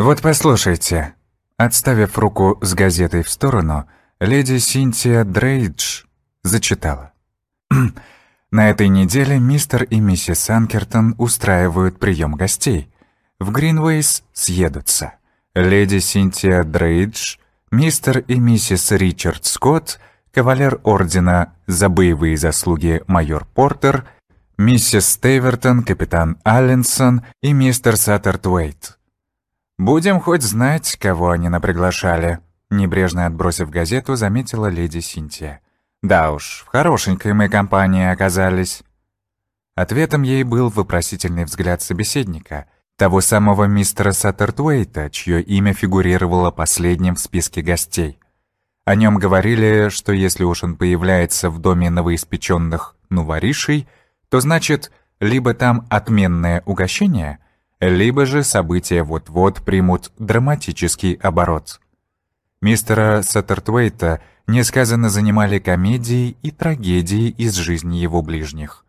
«Вот послушайте». Отставив руку с газетой в сторону, леди Синтия Дрейдж зачитала. На этой неделе мистер и миссис Анкертон устраивают прием гостей. В Гринвейс съедутся леди Синтия Дрейдж, мистер и миссис Ричард Скотт, кавалер ордена за боевые заслуги майор Портер, миссис Стейвертон, капитан Алленсон и мистер Саттертвейт. «Будем хоть знать, кого они наприглашали», — небрежно отбросив газету, заметила леди Синтия. «Да уж, в хорошенькой мы компании оказались». Ответом ей был вопросительный взгляд собеседника, того самого мистера Саттертвейта, чье имя фигурировало последним в списке гостей. О нем говорили, что если уж он появляется в доме новоиспеченных нуворишей, то значит, либо там отменное угощение, либо же события вот-вот примут драматический оборот. Мистера Саттертвейта несказанно занимали комедии и трагедии из жизни его ближних.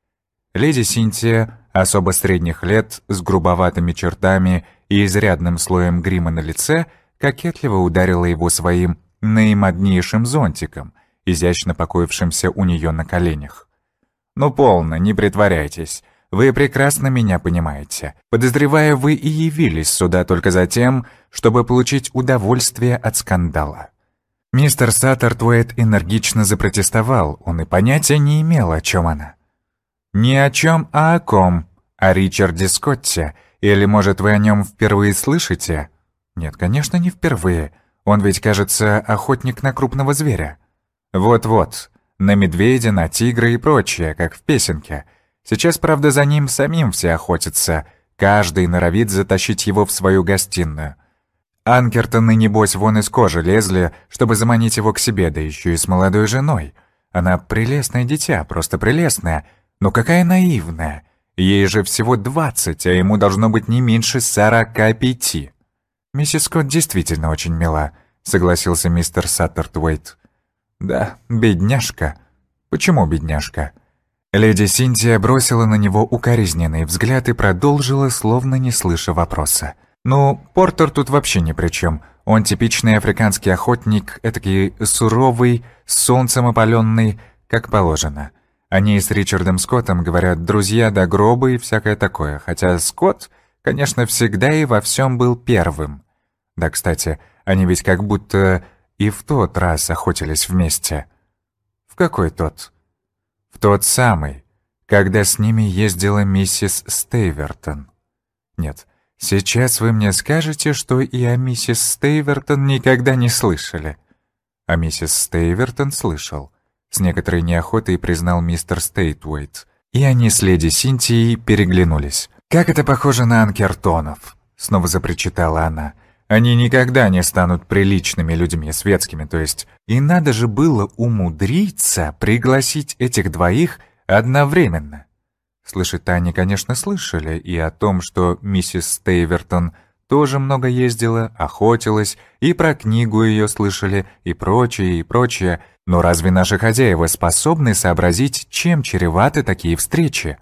Леди Синтия, особо средних лет, с грубоватыми чертами и изрядным слоем грима на лице, кокетливо ударила его своим наимоднейшим зонтиком, изящно покоившимся у нее на коленях. «Ну полно, не притворяйтесь. Вы прекрасно меня понимаете. Подозреваю, вы и явились сюда только за тем, чтобы получить удовольствие от скандала». Мистер Саттертвейт энергично запротестовал, он и понятия не имел, о чем она. «Ни о чем, а о ком? О Ричарде Скотте? Или, может, вы о нем впервые слышите?» «Нет, конечно, не впервые. Он ведь, кажется, охотник на крупного зверя». «Вот-вот. На медведя, на тигра и прочее, как в песенке. Сейчас, правда, за ним самим все охотятся. Каждый норовит затащить его в свою гостиную. Анкертоны, небось, вон из кожи лезли, чтобы заманить его к себе, да еще и с молодой женой. Она прелестное дитя, просто прелестная. Но какая наивная. Ей же всего 20, а ему должно быть не меньше 45. «Миссис Скотт действительно очень мила», — согласился мистер Саттертвейт. «Да, бедняжка». «Почему бедняжка?» Леди Синтия бросила на него укоризненный взгляд и продолжила, словно не слыша вопроса. «Ну, Портер тут вообще ни при чем. Он типичный африканский охотник, этакий суровый, солнцем опаленный, как положено. Они с Ричардом Скоттом говорят друзья до гроба и всякое такое, хотя Скотт, конечно, всегда и во всем был первым. Да, кстати, они ведь как будто и в тот раз охотились вместе». «В какой тот?» «В тот самый, когда с ними ездила миссис Стейвертон». «Нет, сейчас вы мне скажете, что и о миссис Стейвертон никогда не слышали». «О миссис Стейвертон слышал», — с некоторой неохотой признал мистер Стейтвейт. И они с леди Синтией переглянулись. «Как это похоже на Анкертонов», — снова запричитала она. «Они никогда не станут приличными людьми, светскими, то есть. И надо же было умудриться пригласить этих двоих одновременно». Слышать-то они, конечно, слышали и о том, что миссис Стейвертон тоже много ездила, охотилась, и про книгу ее слышали, и прочее, и прочее. Но разве наши хозяева способны сообразить, чем чреваты такие встречи?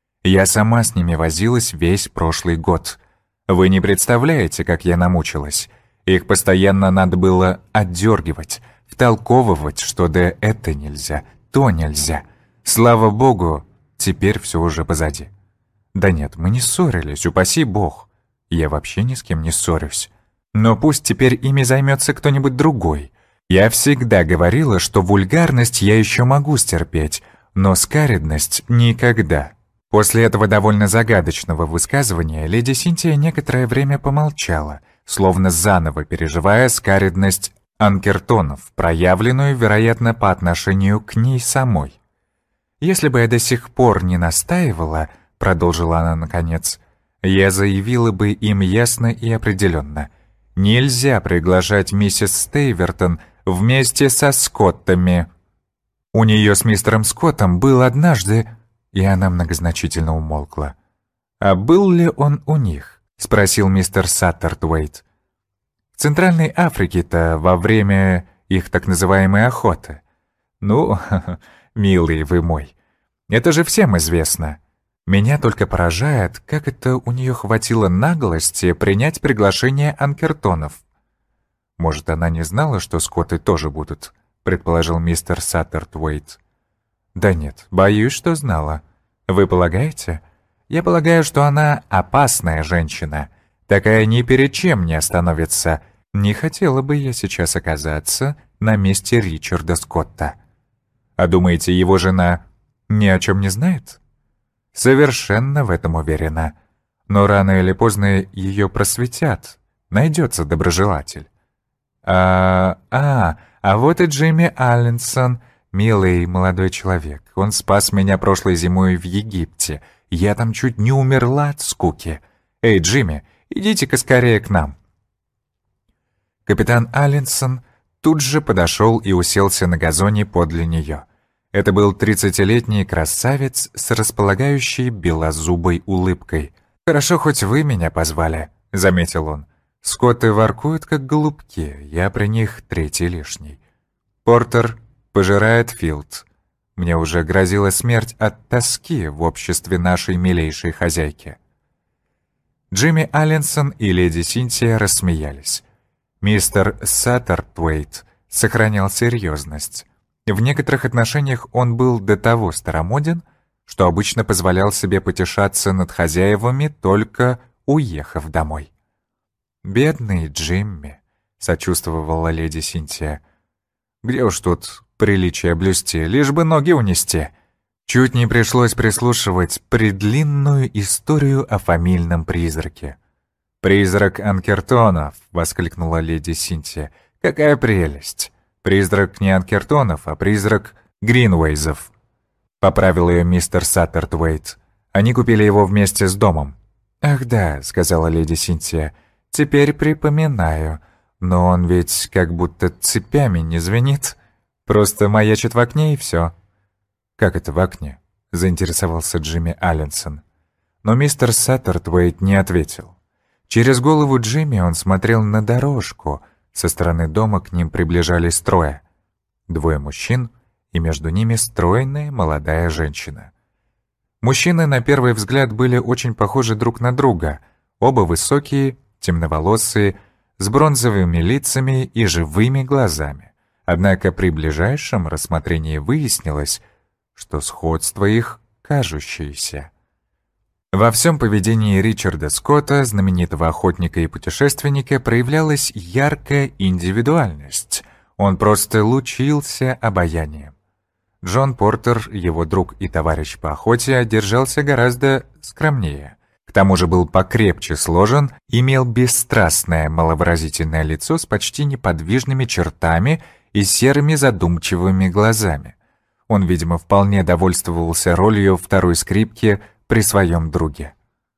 Я сама с ними возилась весь прошлый год. Вы не представляете, как я намучилась. Их постоянно надо было отдергивать, втолковывать, что да это нельзя, то нельзя. Слава богу, теперь все уже позади. Да нет, мы не ссорились, упаси бог. Я вообще ни с кем не ссорюсь. Но пусть теперь ими займется кто-нибудь другой. Я всегда говорила, что вульгарность я еще могу стерпеть, но скаредность никогда. После этого довольно загадочного высказывания леди Синтия некоторое время помолчала, словно заново переживая скаредность Анкертонов, проявленную, вероятно, по отношению к ней самой. «Если бы я до сих пор не настаивала, — продолжила она наконец, — я заявила бы им ясно и определенно. Нельзя приглашать миссис Стейвертон вместе со Скоттами. У нее с мистером Скоттом был однажды...» И она многозначительно умолкла. «А был ли он у них?» — спросил мистер Саттертвейт. «В Центральной Африке-то во время их так называемой охоты. Ну, милый вы мой, это же всем известно. Меня только поражает, как это у нее хватило наглости принять приглашение Анкертонов. Может, она не знала, что скоты тоже будут, предположил мистер Саттертвейт. Да нет, боюсь, что знала. Вы полагаете? Я полагаю, что она опасная женщина. Такая ни перед чем не остановится. Не хотела бы я сейчас оказаться на месте Ричарда Скотта. А думаете, его жена ни о чем не знает? Совершенно в этом уверена. Но рано или поздно ее просветят. Найдется доброжелатель. А вот и Джимми Алленсон, милый молодой человек. Он спас меня прошлой зимой в Египте. Я там чуть не умерла от скуки. Эй, Джимми, идите-ка скорее к нам. Капитан Алленсон тут же подошел и уселся на газоне подле нее. Это был 30-летний красавец с располагающей белозубой улыбкой. «Хорошо, хоть вы меня позвали», — заметил он. «Скотты воркуют, как голубки, я при них третий лишний. Портер пожирает Филд. Мне уже грозила смерть от тоски в обществе нашей милейшей хозяйки». Джимми Алленсон и леди Синтия рассмеялись. Мистер Саттертвейт сохранял серьезность. В некоторых отношениях он был до того старомоден, что обычно позволял себе потешаться над хозяевами, только уехав домой. «Бедный Джимми», — сочувствовала леди Синтия. «Где уж тут приличие блюсти, лишь бы ноги унести». Чуть не пришлось прислушивать предлинную историю о фамильном призраке. «Призрак Анкертонов!» — воскликнула леди Синтия. «Какая прелесть! Призрак не Анкертонов, а призрак Гринвейзов!» — поправил ее мистер Саттертвейт. «Они купили его вместе с домом». «Ах да», — сказала леди Синтия, — «теперь припоминаю. Но он ведь как будто цепями не звенит. Просто маячит в окне и все». «Как это в окне?» — заинтересовался Джимми Алленсон. Но мистер Саттертвейт не ответил. Через голову Джимми он смотрел на дорожку. Со стороны дома к ним приближались трое. Двое мужчин, и между ними стройная молодая женщина. Мужчины на первый взгляд были очень похожи друг на друга. Оба высокие, темноволосые, с бронзовыми лицами и живыми глазами. Однако при ближайшем рассмотрении выяснилось, что сходство их кажущееся. Во всем поведении Ричарда Скотта, знаменитого охотника и путешественника, проявлялась яркая индивидуальность. Он просто лучился обаянием. Джон Портер, его друг и товарищ по охоте, держался гораздо скромнее. К тому же был покрепче сложен, имел бесстрастное маловыразительное лицо с почти неподвижными чертами и серыми задумчивыми глазами. Он, видимо, вполне довольствовался ролью второй скрипки при своем друге.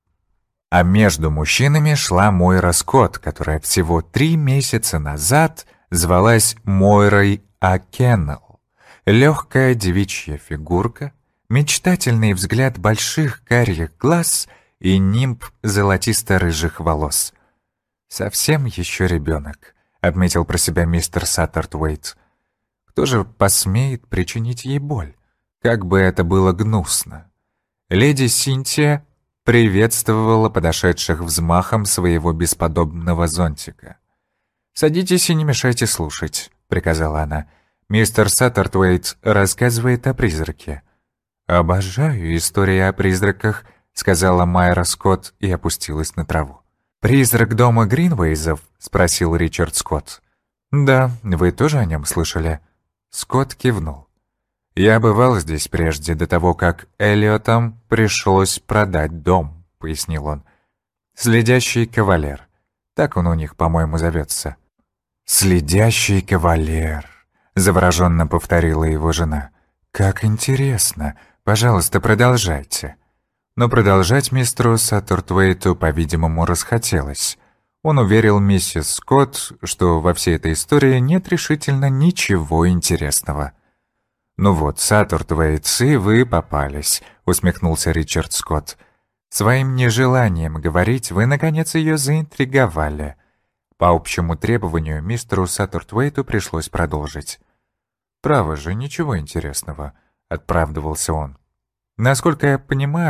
А между мужчинами шла Мойра Скотт, которая всего 3 месяца назад звалась Мойрой О'Кеннелл. Легкая девичья фигурка, мечтательный взгляд больших карих глаз и нимб золотисто-рыжих волос. «Совсем еще ребенок», — отметил про себя мистер Саттертвейт. «Кто же посмеет причинить ей боль? Как бы это было гнусно!» Леди Синтия приветствовала подошедших взмахом своего бесподобного зонтика. «Садитесь и не мешайте слушать», — приказала она. «Мистер Саттертвейт рассказывает о призраке». «Обожаю истории о призраках», — сказала Майра Скотт и опустилась на траву. «Призрак дома Гринвейзов?» — спросил Ричард Скотт. «Да, вы тоже о нем слышали?» Скотт кивнул. «Я бывал здесь прежде, до того, как Эллиотам пришлось продать дом», — пояснил он. «Следящий кавалер. Так он у них, по-моему, зовется». «Следящий кавалер», — завороженно повторила его жена. «Как интересно. Пожалуйста, продолжайте». Но продолжать мистеру Саттертвейту, по-видимому, расхотелось. Он уверил миссис Скотт, что во всей этой истории нет решительно ничего интересного. «Ну вот, Саттертвейт, и вы попались», — усмехнулся Ричард Скотт. «Своим нежеланием говорить вы, наконец, ее заинтриговали». По общему требованию мистеру Саттертвейту пришлось продолжить. «Право же, ничего интересного», — оправдывался он. «Насколько я понимаю,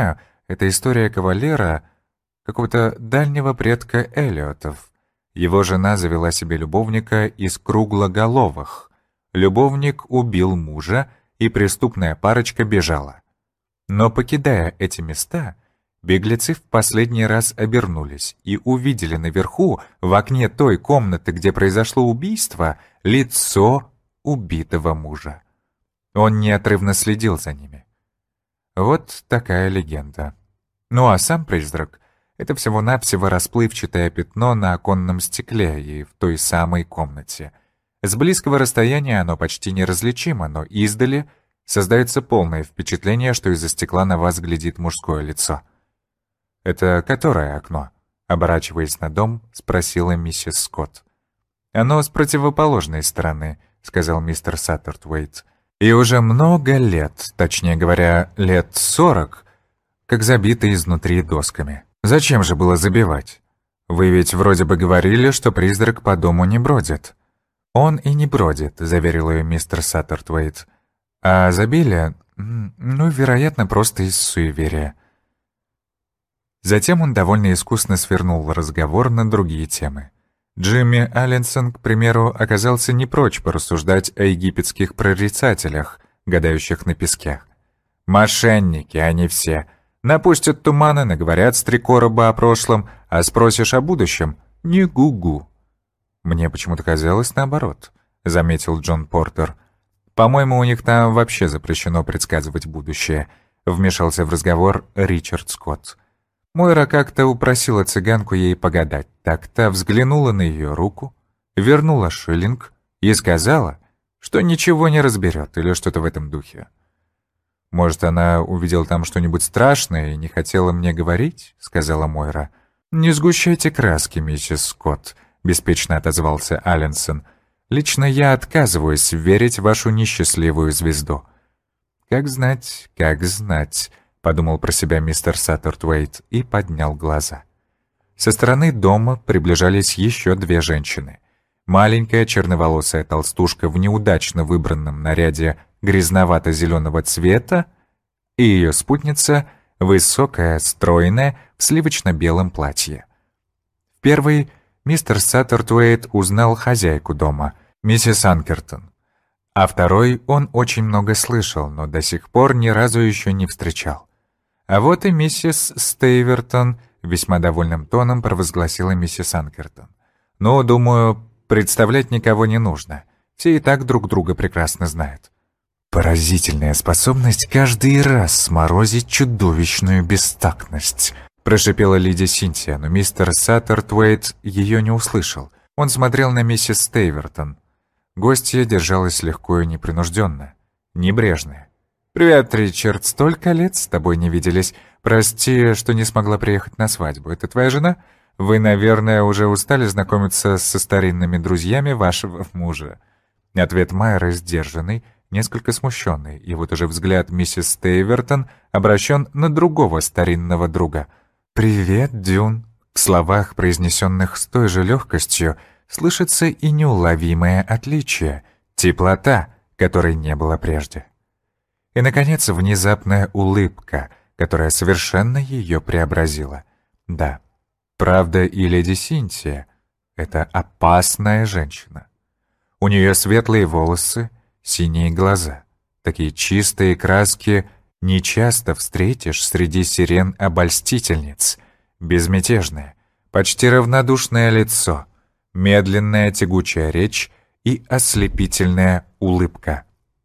Это история кавалера, какого-то дальнего предка Эллиотов. Его жена завела себе любовника из круглоголовых. Любовник убил мужа, и преступная парочка бежала. Но, покидая эти места, беглецы в последний раз обернулись и увидели наверху, в окне той комнаты, где произошло убийство, лицо убитого мужа. Он неотрывно следил за ними. Вот такая легенда. Ну а сам призрак — это всего-навсего расплывчатое пятно на оконном стекле и в той самой комнате. С близкого расстояния оно почти неразличимо, но издали создается полное впечатление, что из-за стекла на вас глядит мужское лицо. «Это которое окно?» — оборачиваясь на дом, спросила миссис Скотт. «Оно с противоположной стороны», — сказал мистер Саттертвейт. «И уже много лет, точнее говоря, лет 40, как забито изнутри досками. Зачем же было забивать? Вы ведь вроде бы говорили, что призрак по дому не бродит». «Он и не бродит», — заверил ее мистер Саттертвейт. «А забили, вероятно, просто из суеверия». Затем он довольно искусно свернул разговор на другие темы. Джимми Алленсон, к примеру, оказался не прочь порассуждать о египетских прорицателях, гадающих на песке. «Мошенники они все. Напустят туманы, наговорят с 3 короба о прошлом, а спросишь о будущем — не гу-гу». «Мне почему-то казалось наоборот», — заметил Джон Портер. «По-моему, у них там вообще запрещено предсказывать будущее», — вмешался в разговор Ричард Скотт. Мойра как-то упросила цыганку ей погадать. Так та взглянула на ее руку, вернула шиллинг и сказала, что ничего не разберет или что-то в этом духе. «Может, она увидела там что-нибудь страшное и не хотела мне говорить?» — сказала Мойра. «Не сгущайте краски, миссис Скотт», — беспечно отозвался Алленсон. «Лично я отказываюсь верить в вашу несчастливую звезду». «Как знать, как знать», — подумал про себя мистер Саттертвейт и поднял глаза. Со стороны дома приближались еще 2 женщины. Маленькая черноволосая толстушка в неудачно выбранном наряде грязновато-зеленого цвета и ее спутница, высокая, стройная, в сливочно-белом платье. В первой мистер Саттертвейт узнал хозяйку дома, миссис Анкертон. А второй он очень много слышал, но до сих пор ни разу еще не встречал. «А вот и миссис Стейвертон», — весьма довольным тоном провозгласила миссис Анкертон. «Ну, думаю, представлять никого не нужно. Все и так друг друга прекрасно знают». «Поразительная способность каждый раз сморозить чудовищную бестактность», — прошипела леди Синтия, но мистер Саттертвейт ее не услышал. Он смотрел на миссис Стейвертон. Гостья держалась легко и непринужденно, небрежная. «Привет, Ричард, столько лет с тобой не виделись. Прости, что не смогла приехать на свадьбу. Это твоя жена? Вы, наверное, уже устали знакомиться со старинными друзьями вашего мужа». Ответ Майеры сдержанный, несколько смущенный, и вот уже взгляд миссис Стейвертон обращен на другого старинного друга. «Привет, Дюн». В словах, произнесенных с той же легкостью, слышится и неуловимое отличие, теплота, которой не было прежде. И, наконец, внезапная улыбка, которая совершенно ее преобразила. Да, правда, и леди Синтия — это опасная женщина. У нее светлые волосы, синие глаза. Такие чистые краски нечасто встретишь среди сирен-обольстительниц. Безмятежное, почти равнодушное лицо, медленная тягучая речь и ослепительная улыбка.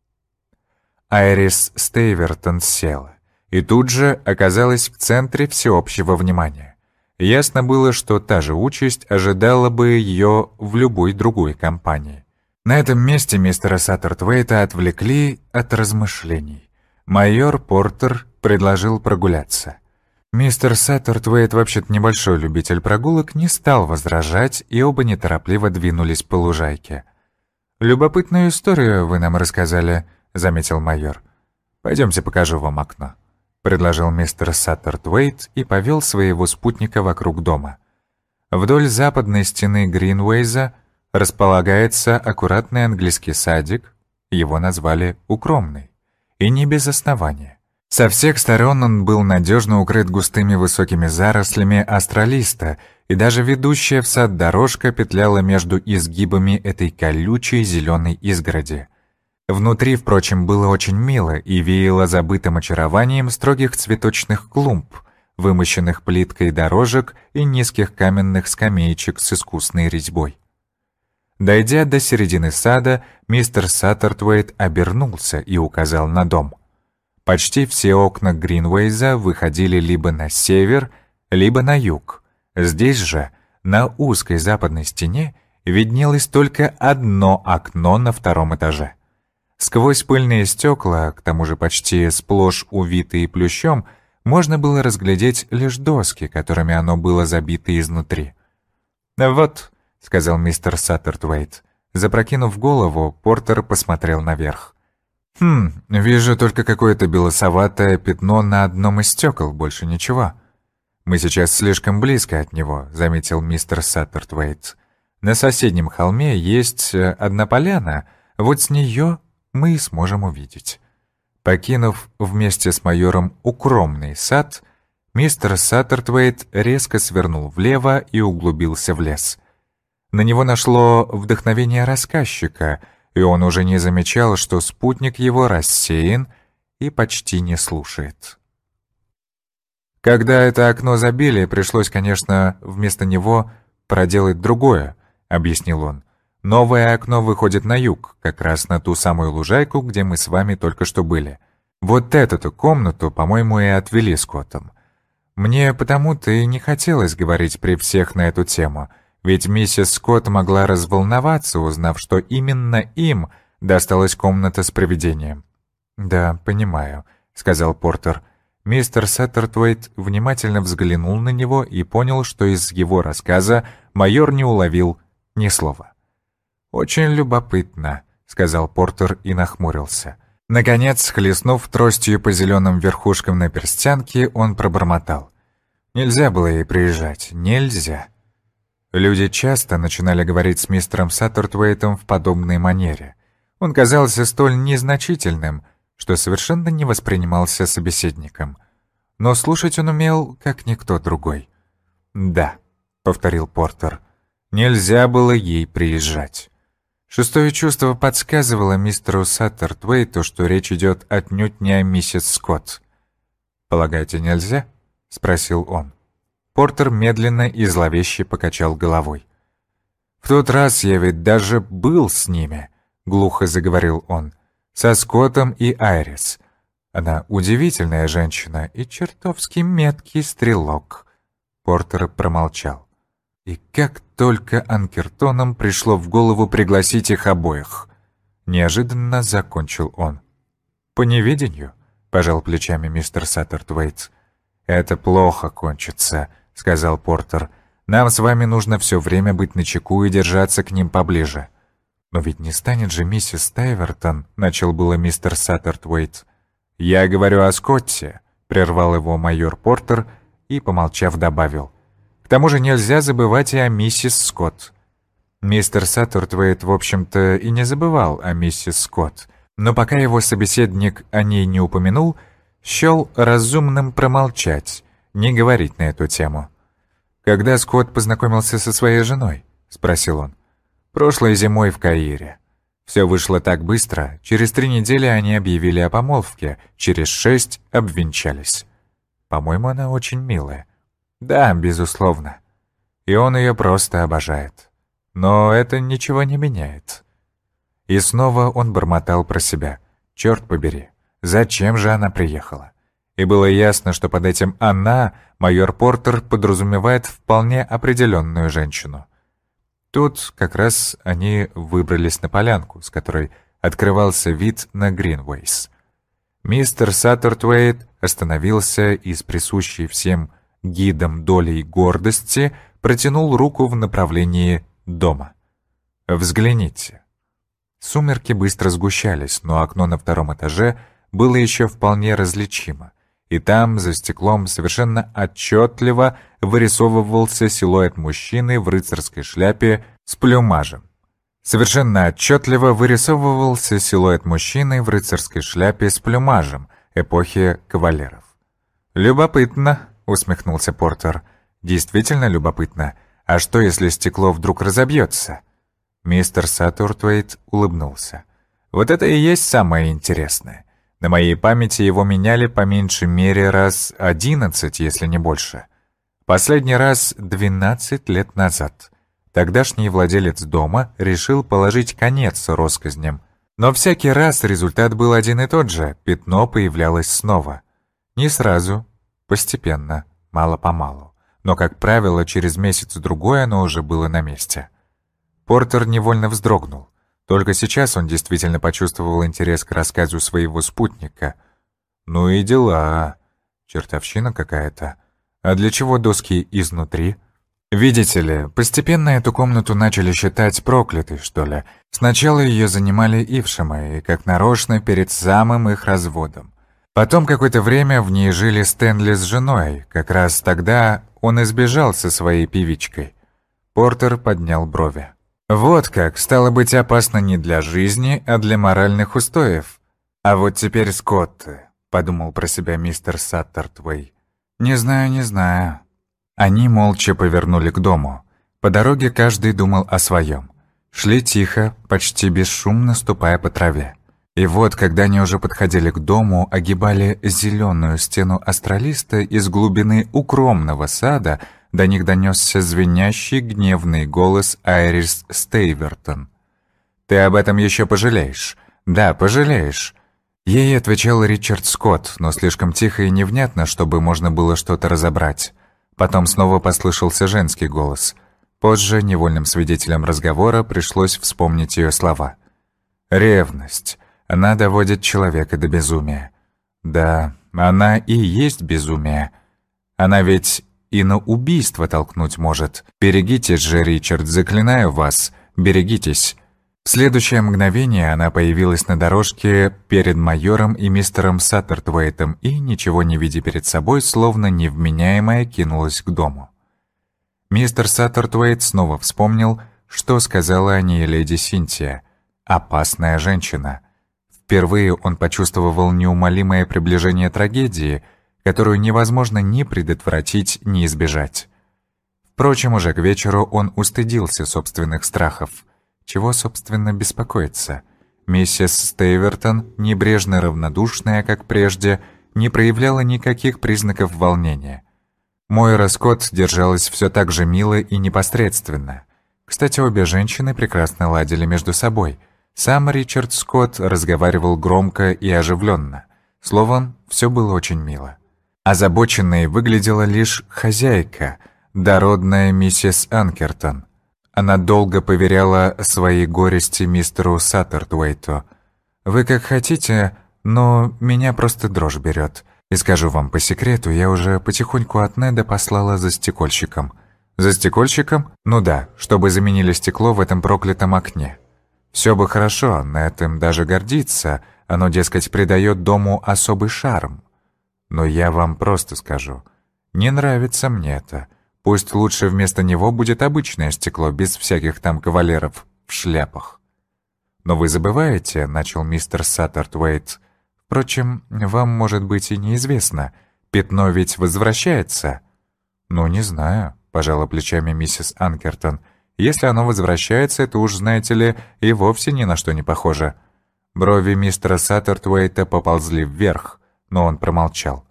Айрис Стейвертон села и тут же оказалась в центре всеобщего внимания. Ясно было, что та же участь ожидала бы ее в любой другой компании. На этом месте мистера Саттертвейта отвлекли от размышлений. Майор Портер предложил прогуляться. Мистер Саттертвейт, вообще-то небольшой любитель прогулок, не стал возражать, и оба неторопливо двинулись по лужайке. «Любопытную историю вы нам рассказали», — заметил майор. «Пойдемте покажу вам окно», — предложил мистер Саттертвейт и повел своего спутника вокруг дома. Вдоль западной стены Гринуэйза располагается аккуратный английский садик, его назвали «укромный», и не без основания. Со всех сторон он был надежно укрыт густыми высокими зарослями астролиста, и даже ведущая в сад дорожка петляла между изгибами этой колючей зеленой изгороди. Внутри, впрочем, было очень мило и веяло забытым очарованием строгих цветочных клумб, вымощенных плиткой дорожек и низких каменных скамеечек с искусной резьбой. Дойдя до середины сада, мистер Саттертвейт обернулся и указал на дом. Почти все окна Гринвейза выходили либо на север, либо на юг. Здесь же, на узкой западной стене, виднелось только одно окно на втором этаже. Сквозь пыльные стекла, к тому же почти сплошь увитые плющом, можно было разглядеть лишь доски, которыми оно было забито изнутри. «Вот», — сказал мистер Саттертвейт. Запрокинув голову, Портер посмотрел наверх. Вижу только какое-то белесоватое пятно на одном из стекол, больше ничего». «Мы сейчас слишком близко от него», — заметил мистер Саттертвейт. «На соседнем холме есть одна поляна, вот с нее мы и сможем увидеть». Покинув вместе с майором укромный сад, мистер Саттертвейт резко свернул влево и углубился в лес. На него нашло вдохновение рассказчика, и он уже не замечал, что спутник его рассеян и почти не слушает. «Когда это окно забили, пришлось, конечно, вместо него проделать другое», — объяснил он. «Новое окно выходит на юг, как раз на ту самую лужайку, где мы с вами только что были. Вот эту комнату, по-моему, и отвели Скоттом. Мне потому-то и не хотелось говорить при всех на эту тему, ведь миссис Скотт могла разволноваться, узнав, что именно им досталась комната с привидением». «Да, понимаю», — сказал Портер. Мистер Саттертвейт внимательно взглянул на него и понял, что из его рассказа майор не уловил ни слова. «Очень любопытно», — сказал Портер и нахмурился. Наконец, хлестнув тростью по зеленым верхушкам на перстянке, он пробормотал. «Нельзя было ей приезжать, нельзя». Люди часто начинали говорить с мистером Саттертвейтом в подобной манере. Он казался столь незначительным, что совершенно не воспринимался собеседником. Но слушать он умел, как никто другой. «Да», — повторил Портер, — «нельзя было ей приезжать». Шестое чувство подсказывало мистеру Саттертвейту, что речь идет отнюдь не о миссис Скотт. «Полагаете, нельзя?» — спросил он. Портер медленно и зловеще покачал головой. «В тот раз я ведь даже был с ними», — глухо заговорил он, — «со Скоттом и Айрис. Она удивительная женщина и чертовски меткий стрелок». Портер промолчал. И как только Анкертонам пришло в голову пригласить их обоих. Неожиданно закончил он. «По неведению», — пожал плечами мистер Саттертвейт. «Это плохо кончится», — сказал Портер. «Нам с вами нужно все время быть начеку и держаться к ним поближе». «Но ведь не станет же миссис Стайвертон», — начал было мистер Саттертвейт. «Я говорю о Скотте», — прервал его майор Портер и, помолчав, добавил. «К тому же нельзя забывать и о миссис Скотт». Мистер Саттертвейт, в общем-то, и не забывал о миссис Скотт, но пока его собеседник о ней не упомянул, счел разумным промолчать, не говорить на эту тему. «Когда Скотт познакомился со своей женой?» — спросил он. «Прошлой зимой в Каире. Все вышло так быстро, через 3 недели они объявили о помолвке, через 6 обвенчались. По-моему, она очень милая». «Да, безусловно. И он ее просто обожает. Но это ничего не меняет». И снова он бормотал про себя. «Черт побери, зачем же она приехала?» И было ясно, что под этим «она» майор Портер подразумевает вполне определенную женщину. Тут как раз они выбрались на полянку, с которой открывался вид на Гринвейс. Мистер Саттертвейт остановился и с присущей всем гидом долей гордости протянул руку в направлении дома. «Взгляните». Сумерки быстро сгущались, но окно на 2-м этаже было еще вполне различимо, и там, за стеклом, совершенно отчетливо вырисовывался силуэт мужчины в рыцарской шляпе с плюмажем. Совершенно отчетливо вырисовывался силуэт мужчины в рыцарской шляпе с плюмажем, эпохи кавалеров. «Любопытно», — усмехнулся Портер. «Действительно любопытно. А что, если стекло вдруг разобьется?» Мистер Саттертвейт улыбнулся. «Вот это и есть самое интересное. На моей памяти его меняли по меньшей мере раз 11, если не больше. Последний раз 12 лет назад. Тогдашний владелец дома решил положить конец россказням. Но всякий раз результат был один и тот же, пятно появлялось снова. Не сразу, постепенно, мало-помалу. Но, как правило, через месяц-другой оно уже было на месте». Портер невольно вздрогнул. Только сейчас он действительно почувствовал интерес к рассказу своего спутника. «Ну и дела. Чертовщина какая-то. А для чего доски изнутри?» «Видите ли, постепенно эту комнату начали считать проклятой, что ли. Сначала ее занимали Ившемы, и как нарочно перед самым их разводом. Потом какое-то время в ней жили Стэнли с женой. Как раз тогда он избежал со своей певичкой». Портер поднял брови. «Вот как, стало быть, опасно не для жизни, а для моральных устоев. А вот теперь Скотты», — подумал про себя мистер Саттертвей. «Не знаю». Они молча повернули к дому. По дороге каждый думал о своем. Шли тихо, почти бесшумно ступая по траве. И вот, когда они уже подходили к дому, огибали зеленую стену астралиста, из глубины укромного сада до них донесся звенящий гневный голос Айрис Стейвертон. «Ты об этом еще пожалеешь. Да, пожалеешь». Ей отвечал Ричард Скотт, но слишком тихо и невнятно, чтобы можно было что-то разобрать. Потом снова послышался женский голос. Позже невольным свидетелем разговора пришлось вспомнить ее слова. «Ревность. Она доводит человека до безумия». Да, она и есть безумие. Она ведь и на убийство толкнуть может. Берегитесь же, Ричард, заклинаю вас, берегитесь. В следующее мгновение она появилась на дорожке перед майором и мистером Саттертвейтом и, ничего не видя перед собой, словно невменяемая, кинулась к дому. Мистер Саттертвейт снова вспомнил, что сказала о ней леди Синтия. «Опасная женщина». Впервые он почувствовал неумолимое приближение трагедии, которую невозможно ни предотвратить, ни избежать. Впрочем, уже к вечеру он устыдился собственных страхов. Чего, собственно, беспокоиться? Миссис Стейвертон, небрежно равнодушная, как прежде, не проявляла никаких признаков волнения. Мойра Скотт держалась все так же мило и непосредственно. Кстати, обе женщины прекрасно ладили между собой. Сам Ричард Скотт разговаривал громко и оживленно. Словом, все было очень мило. Озабоченной выглядела лишь хозяйка, дородная миссис Анкертон. Она долго поверяла своей горести мистеру Саттертвейту. «Вы как хотите, но меня просто дрожь берет. И скажу вам по секрету, я уже потихоньку от Неда послала за стекольщиком». «За стекольщиком? Ну да, чтобы заменили стекло в этом проклятом окне». Все бы хорошо, Нед им даже гордится, оно, дескать, придает дому особый шарм. Но я вам просто скажу, не нравится мне это. Пусть лучше вместо него будет обычное стекло, без всяких там кавалеров в шляпах. «Но вы забываете», — начал мистер Саттертвейт. «Впрочем, вам, может быть, и неизвестно. Пятно ведь возвращается». «Ну, не знаю», — пожала плечами миссис Анкертон. «Если оно возвращается, это уж, знаете ли, и вовсе ни на что не похоже». Брови мистера Саттертвейта поползли вверх, но он промолчал.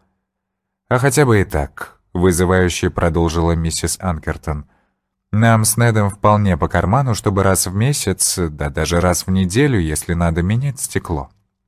«А хотя бы и так», — вызывающе продолжила миссис Анкертон. «Нам с Недом вполне по карману, чтобы раз в месяц, да даже раз в неделю, если надо, менять стекло».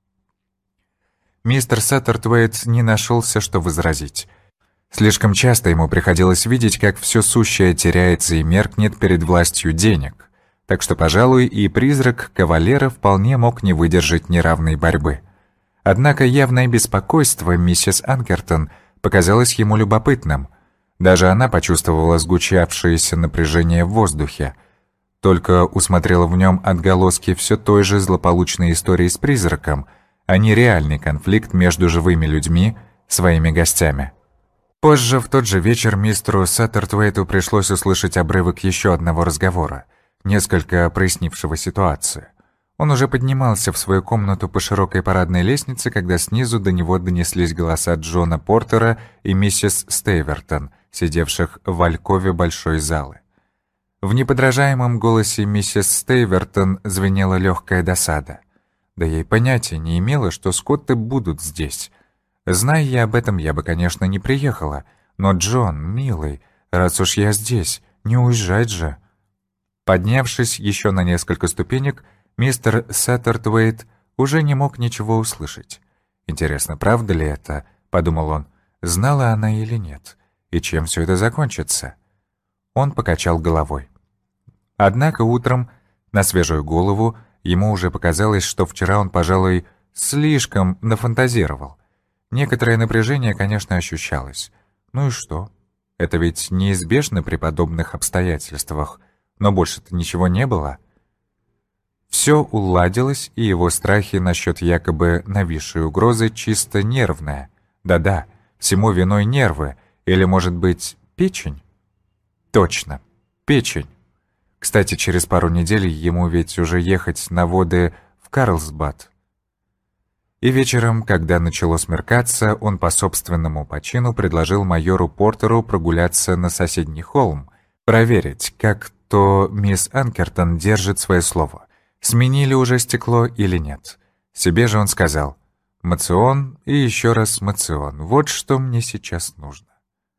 Мистер Саттертвейт не нашелся, что возразить. Слишком часто ему приходилось видеть, как все сущее теряется и меркнет перед властью денег, так что, пожалуй, и призрак кавалера вполне мог не выдержать неравной борьбы. Однако явное беспокойство миссис Анкертон показалось ему любопытным. Даже она почувствовала сгущавшееся напряжение в воздухе, только усмотрела в нем отголоски все той же злополучной истории с призраком, а не реальный конфликт между живыми людьми, своими гостями. Позже, в тот же вечер, мистеру Саттертвейту пришлось услышать обрывок еще одного разговора, несколько прояснившего ситуацию. Он уже поднимался в свою комнату по широкой парадной лестнице, когда снизу до него донеслись голоса Джона Портера и миссис Стейвертон, сидевших в алькове большой залы. В неподражаемом голосе миссис Стейвертон звенела легкая досада. Да ей понятия не имела, что скотты будут здесь. Зная я об этом, я бы, конечно, не приехала. Но, Джон, милый, раз уж я здесь, не уезжать же. Поднявшись еще на несколько ступенек, мистер Саттертвейт уже не мог ничего услышать. «Интересно, правда ли это?» — подумал он. «Знала она или нет? И чем все это закончится?» Он покачал головой. Однако утром, на свежую голову, ему уже показалось, что вчера он, пожалуй, слишком нафантазировал. Некоторое напряжение, конечно, ощущалось. Ну и что? Это ведь неизбежно при подобных обстоятельствах. Но больше-то ничего не было. Все уладилось, и его страхи насчет якобы нависшей угрозы чисто нервные. Да-да, всему виной нервы. Или, может быть, печень? Точно, печень. Кстати, через пару недель ему ведь уже ехать на воды в Карлсбад. И вечером, когда начало смеркаться, он по собственному почину предложил майору Портеру прогуляться на соседний холм, проверить, как то мисс Анкертон держит свое слово. Сменили уже стекло или нет. Себе же он сказал: «Моцион и еще раз моцион. Вот что мне сейчас нужно».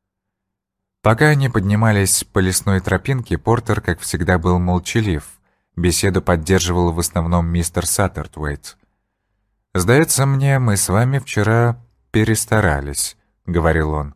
Пока они поднимались по лесной тропинке, Портер, как всегда, был молчалив. Беседу поддерживал в основном мистер Саттертвейт. «Сдается мне, мы с вами вчера перестарались», — говорил он.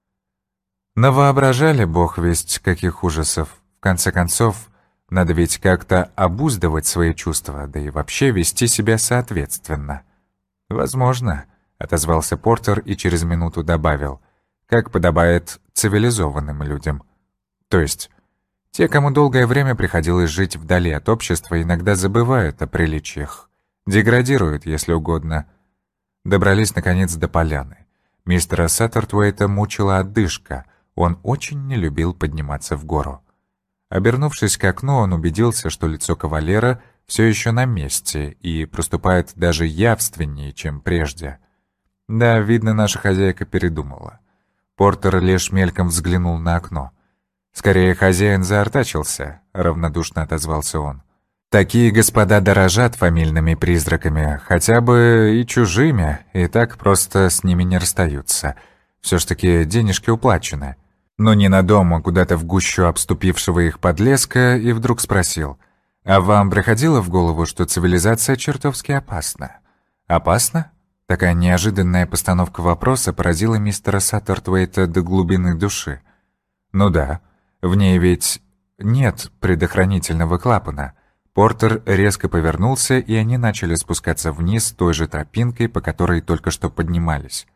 «Навоображали, бог весть, каких ужасов. В конце концов, надо ведь как-то обуздывать свои чувства, да и вообще вести себя соответственно». «Возможно», — отозвался Портер и через минуту добавил, «как подобает цивилизованным людям». То есть, те, кому долгое время приходилось жить вдали от общества, иногда забывают о приличиях, деградируют, если угодно. Добрались, наконец, до поляны. Мистера Саттертвейта мучила одышка, он очень не любил подниматься в гору. Обернувшись к окну, он убедился, что лицо кавалера все еще на месте и проступает даже явственнее, чем прежде. Да, видно, наша хозяйка передумала. Портер лишь мельком взглянул на окно. «Скорее, хозяин заортачился», — равнодушно отозвался он. «Такие господа дорожат фамильными призраками, хотя бы и чужими, и так просто с ними не расстаются. Все ж таки денежки уплачены». Но не на дом, а куда-то в гущу обступившего их подлеска, и вдруг спросил: «А вам приходило в голову, что цивилизация чертовски опасна?» «Опасна?» Такая неожиданная постановка вопроса поразила мистера Саттертвейта до глубины души. «Ну да, в ней ведь нет предохранительного клапана». Портер резко повернулся, и они начали спускаться вниз той же тропинкой, по которой только что поднимались.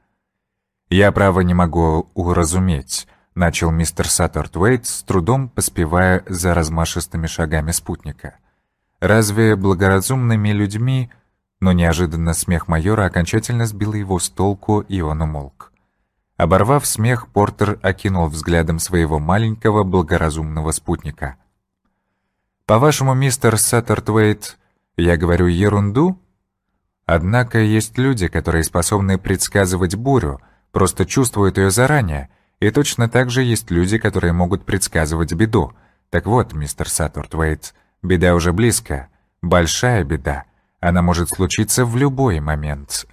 «Я, право, не могу уразуметь», — начал мистер Саттертвейт, с трудом поспевая за размашистыми шагами спутника. «Разве благоразумными людьми...» Но неожиданно смех майора окончательно сбил его с толку, и он умолк. Оборвав смех, Портер окинул взглядом своего маленького благоразумного спутника. «По-вашему, мистер Саттертвейт, я говорю ерунду? Однако есть люди, которые способны предсказывать бурю, просто чувствуют ее заранее, и точно так же есть люди, которые могут предсказывать беду. Так вот, мистер Саттертвейт, беда уже близко, большая беда. Она может случиться в любой момент.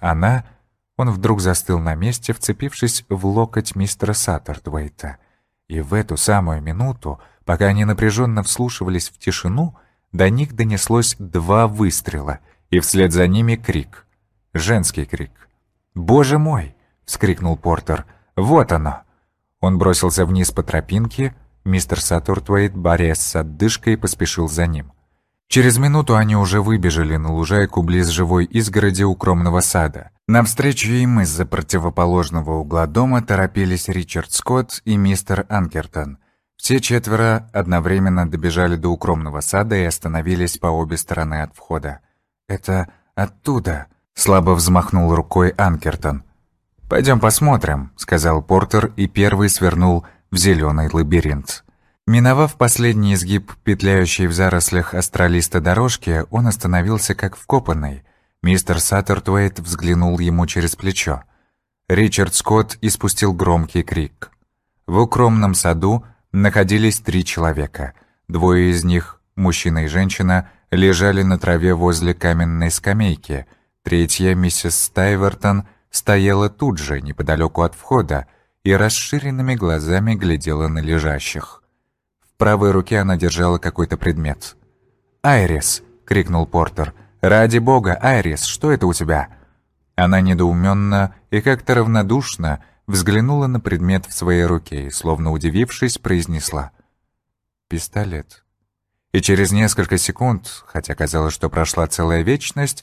Он вдруг застыл на месте, вцепившись в локоть мистера Саттертвейта. И в эту самую минуту, пока они напряженно вслушивались в тишину, до них донеслось 2 выстрела, и вслед за ними крик. Женский крик. «Боже мой!» — вскрикнул Портер. «Вот оно!» Он бросился вниз по тропинке, мистер Саттертвейт, борясь с отдышкой, поспешил за ним. Через минуту они уже выбежали на лужайку близ живой изгороди укромного сада. Навстречу им из-за противоположного угла дома торопились Ричард Скотт и мистер Анкертон. Все 4 одновременно добежали до укромного сада и остановились по обе стороны от входа. «Это оттуда», — слабо взмахнул рукой Анкертон. «Пойдем посмотрим», — сказал Портер и первый свернул в зеленый лабиринт. Миновав последний изгиб, петляющей в зарослях астролиста дорожки, он остановился как вкопанный. Мистер Саттертвейт взглянул ему через плечо. Ричард Скотт испустил громкий крик. В укромном саду находились 3 человека. 2 из них, мужчина и женщина, лежали на траве возле каменной скамейки. 3-я, миссис Стайвертон, стояла тут же, неподалеку от входа, и расширенными глазами глядела на лежащих. В правой руке она держала какой-то предмет. «Айрис!» — крикнул Портер. «Ради бога, Айрис, что это у тебя?» Она недоуменно и как-то равнодушно взглянула на предмет в своей руке и, словно удивившись, произнесла: «Пистолет». И через несколько секунд, хотя казалось, что прошла целая вечность,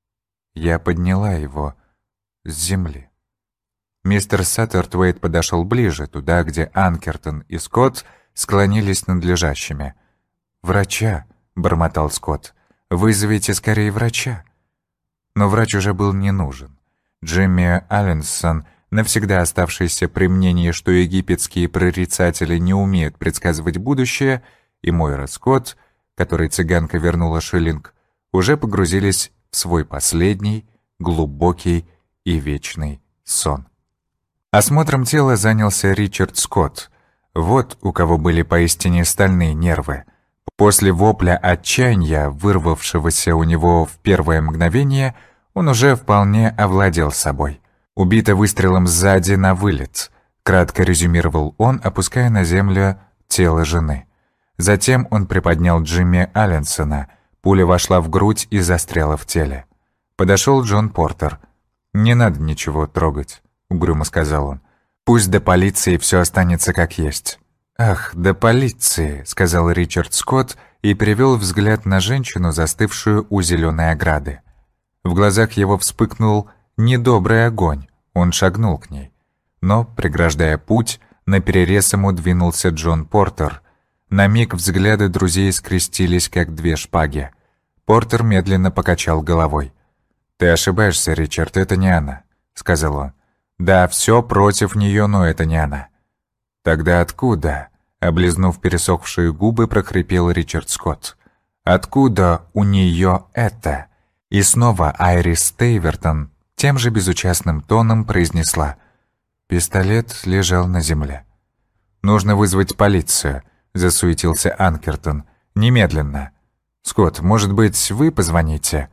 я подняла его с земли. Мистер Саттертвейт подошел ближе, туда, где Анкертон и Скотт склонились над лежащими. «Врача», — бормотал Скотт, — «вызовите скорее врача». Но врач уже был не нужен. Джимми Алленсон, навсегда оставшийся при мнении, что египетские прорицатели не умеют предсказывать будущее, и Мойра Скотт, которой цыганка вернула шиллинг, уже погрузились в свой последний, глубокий и вечный сон. Осмотром тела занялся Ричард Скотт. Вот у кого были поистине стальные нервы. После вопля отчаяния, вырвавшегося у него в первое мгновение, он уже вполне овладел собой. «Убита выстрелом сзади на вылет», — кратко резюмировал он, опуская на землю тело жены. Затем он приподнял Джимми Алленсона. Пуля вошла в грудь и застряла в теле. Подошел Джон Портер. «Не надо ничего трогать», — угрюмо сказал он. «Пусть до полиции все останется как есть». «Ах, до полиции», — сказал Ричард Скотт и перевел взгляд на женщину, застывшую у зеленой ограды. В глазах его вспыхнул недобрый огонь. Он шагнул к ней. Но, преграждая путь, наперерез ему двинулся Джон Портер. На миг взгляды друзей скрестились, как 2 шпаги. Портер медленно покачал головой. «Ты ошибаешься, Ричард, это не она», — сказал он. «Да, все против нее, но это не она». «Тогда откуда?» — облизнув пересохшие губы, прохрипел Ричард Скотт. «Откуда у нее это?» И снова Айрис Стейвертон тем же безучастным тоном произнесла: «Пистолет лежал на земле». «Нужно вызвать полицию», — засуетился Анкертон. «Немедленно. Скотт, может быть, вы позвоните?»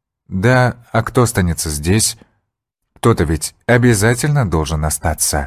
«Да, а кто останется здесь?» «Кто-то ведь обязательно должен остаться».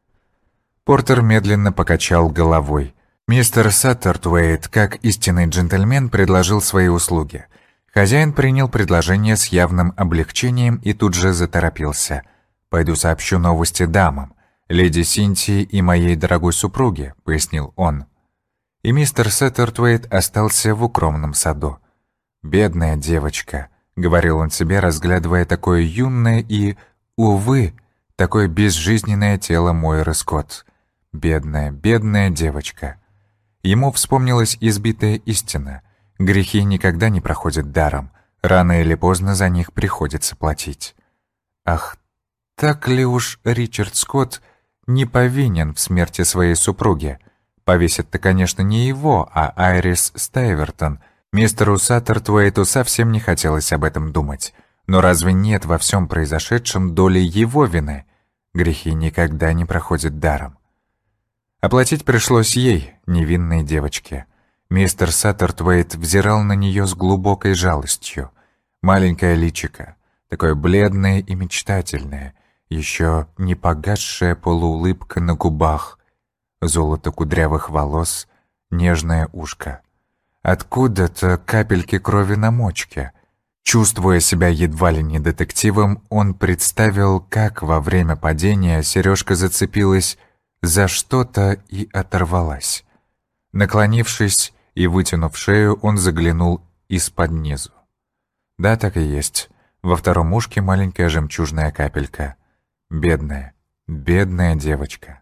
Портер медленно покачал головой. Мистер Саттертвейт, как истинный джентльмен, предложил свои услуги. Хозяин принял предложение с явным облегчением и тут же заторопился. «Пойду сообщу новости дамам, леди Синтии и моей дорогой супруге», — пояснил он. И мистер Саттертвейт остался в укромном саду. «Бедная девочка», — говорил он себе, разглядывая такое юное и, увы, такое безжизненное тело Мойры Скотт. «Бедная, бедная девочка». Ему вспомнилась избитая истина. Грехи никогда не проходят даром. Рано или поздно за них приходится платить. Ах, так ли уж Ричард Скотт не повинен в смерти своей супруги? Повесят-то, конечно, не его, а Айрис Стайвертон. Мистеру Саттертвейту совсем не хотелось об этом думать. Но разве нет во всем произошедшем доли его вины? Грехи никогда не проходят даром. Оплатить пришлось ей, невинной девочке. Мистер Саттертвейт взирал на нее с глубокой жалостью. Маленькое личико, такое бледное и мечтательное, еще не погасшая полуулыбка на губах, золото кудрявых волос, нежное ушко. Откуда-то капельки крови на мочке. Чувствуя себя едва ли не детективом, он представил, как во время падения сережка зацепилась за что-то и оторвалась. Наклонившись и вытянув шею, он заглянул из-под низу. Да, так и есть. Во втором ушке маленькая жемчужная капелька. Бедная, бедная девочка.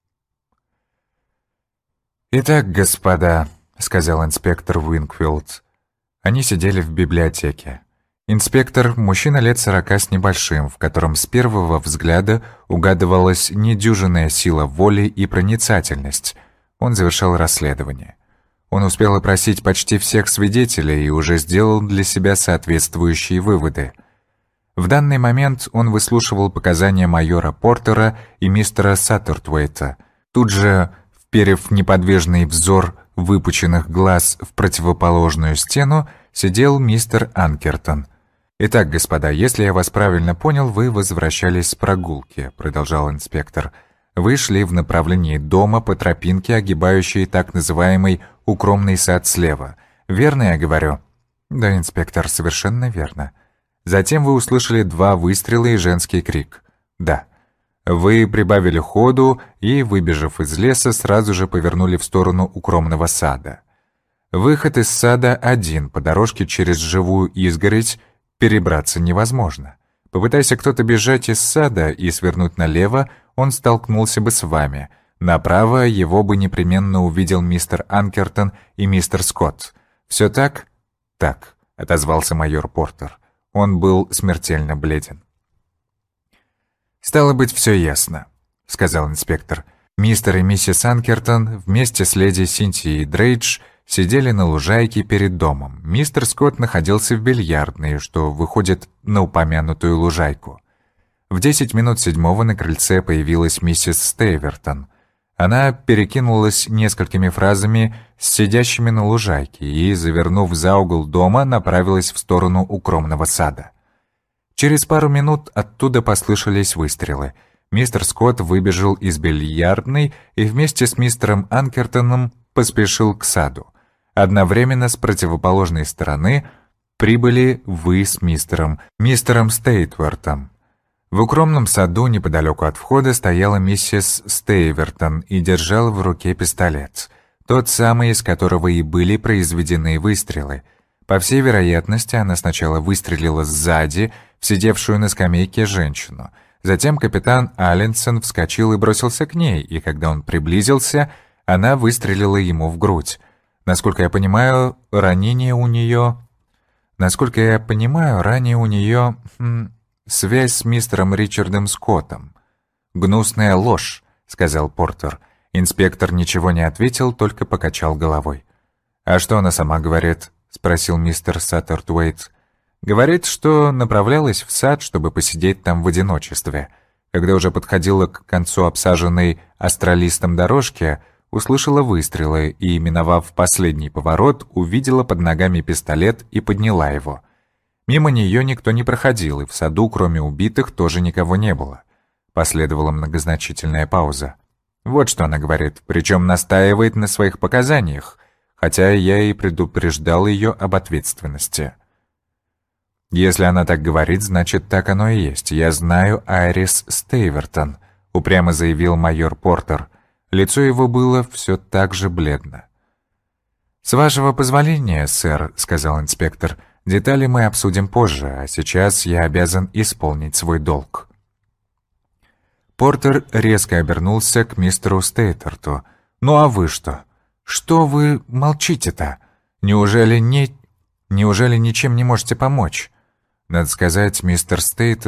«Итак, господа», — сказал инспектор Уинкфилд. Они сидели в библиотеке. Инспектор — мужчина лет 40 с небольшим, в котором с первого взгляда угадывалась недюжинная сила воли и проницательность. Он завершал расследование. Он успел опросить почти всех свидетелей и уже сделал для себя соответствующие выводы. В данный момент он выслушивал показания майора Портера и мистера Саттертвейта. Тут же, вперев неподвижный взор выпученных глаз в противоположную стену, сидел мистер Анкертон. «Итак, господа, если я вас правильно понял, вы возвращались с прогулки», — продолжал инспектор. «Вы шли в направлении дома по тропинке, огибающей так называемый укромный сад слева. Верно я говорю?» «Да, инспектор, совершенно верно». Затем вы услышали 2 выстрела и женский крик. «Да». Вы прибавили ходу и, выбежав из леса, сразу же повернули в сторону укромного сада. Выход из сада один, по дорожке через живую изгородь перебраться невозможно. Попытайся кто-то бежать из сада и свернуть налево, он столкнулся бы с вами. Направо его бы непременно увидел мистер Анкертон и мистер Скотт. «Все так?» «Так», — отозвался майор Портер. Он был смертельно бледен. «Стало быть, все ясно», — сказал инспектор. Мистер и миссис Анкертон вместе с леди Синтией Дрейдж сидели на лужайке перед домом. Мистер Скотт находился в бильярдной, что выходит на упомянутую лужайку. В 10 минут 7 на крыльце появилась миссис Стейвертон. Она перекинулась несколькими фразами с сидящими на лужайке и, завернув за угол дома, направилась в сторону укромного сада. Через пару минут оттуда послышались выстрелы. Мистер Скотт выбежал из бильярдной и вместе с мистером Анкертоном поспешил к саду. Одновременно с противоположной стороны прибыли вы с мистером Стейтвортом. В укромном саду неподалеку от входа стояла миссис Стейвертон и держала в руке пистолет, тот самый, из которого и были произведены выстрелы. По всей вероятности, она сначала выстрелила сзади в сидевшую на скамейке женщину. Затем капитан Алленсон вскочил и бросился к ней, и когда он приблизился, она выстрелила ему в грудь. Насколько я понимаю, ранее у нее... связь с мистером Ричардом Скоттом. «Гнусная ложь», — сказал Портер. Инспектор ничего не ответил, только покачал головой. «А что она сама говорит?» — спросил мистер Саттертвейт. «Говорит, что направлялась в сад, чтобы посидеть там в одиночестве. Когда уже подходила к концу обсаженной астролистом дорожки, услышала выстрелы и, миновав последний поворот, увидела под ногами пистолет и подняла его. Мимо нее никто не проходил, и в саду, кроме убитых, тоже никого не было». Последовала многозначительная пауза. «Вот что она говорит, причем настаивает на своих показаниях, хотя я и предупреждал ее об ответственности». «Если она так говорит, значит, так оно и есть. Я знаю Айрис Стейвертон», — упрямо заявил майор Портер. Лицо его было все так же бледно. «С вашего позволения, сэр», — сказал инспектор, — «детали мы обсудим позже, а сейчас я обязан исполнить свой долг». Портер резко обернулся к мистеру Стейтерту. «Ну а вы что? Что вы молчите-то? Неужели ничем не можете помочь?» Надо сказать, мистер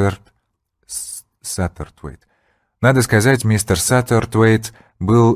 Саттертвейт был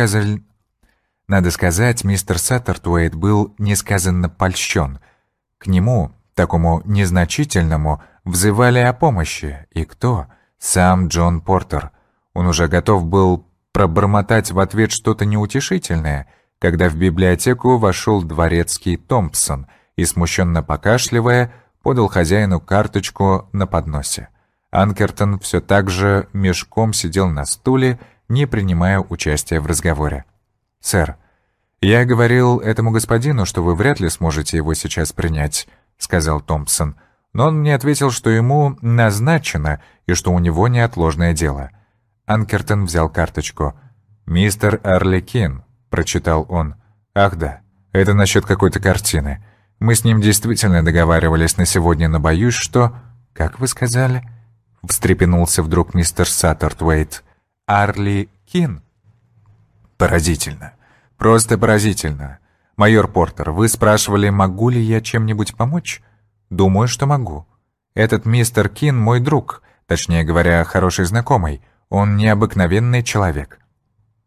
несказанно польщен. К нему, такому незначительному, взывали о помощи. И кто? Сам Джон Портер. Он уже готов был пробормотать в ответ что-то неутешительное, когда в библиотеку вошел дворецкий Томпсон и, смущенно покашливая, подал хозяину карточку на подносе. Анкертон все так же мешком сидел на стуле, не принимая участия в разговоре. «Сэр, я говорил этому господину, что вы вряд ли сможете его сейчас принять», — сказал Томпсон, но он мне ответил, что ему назначено и что у него неотложное дело. Анкертон взял карточку. «Мистер Арлекин», — прочитал он. «Ах да, это насчет какой-то картины. Мы с ним действительно договаривались на сегодня, но боюсь, что...» «Как вы сказали?» — встрепенулся вдруг мистер Саттертвейт. «Арлекин?» «Поразительно. Просто поразительно. Майор Портер, вы спрашивали, могу ли я чем-нибудь помочь? Думаю, что могу. Этот мистер Кин мой друг, точнее говоря, хороший знакомый. Он необыкновенный человек».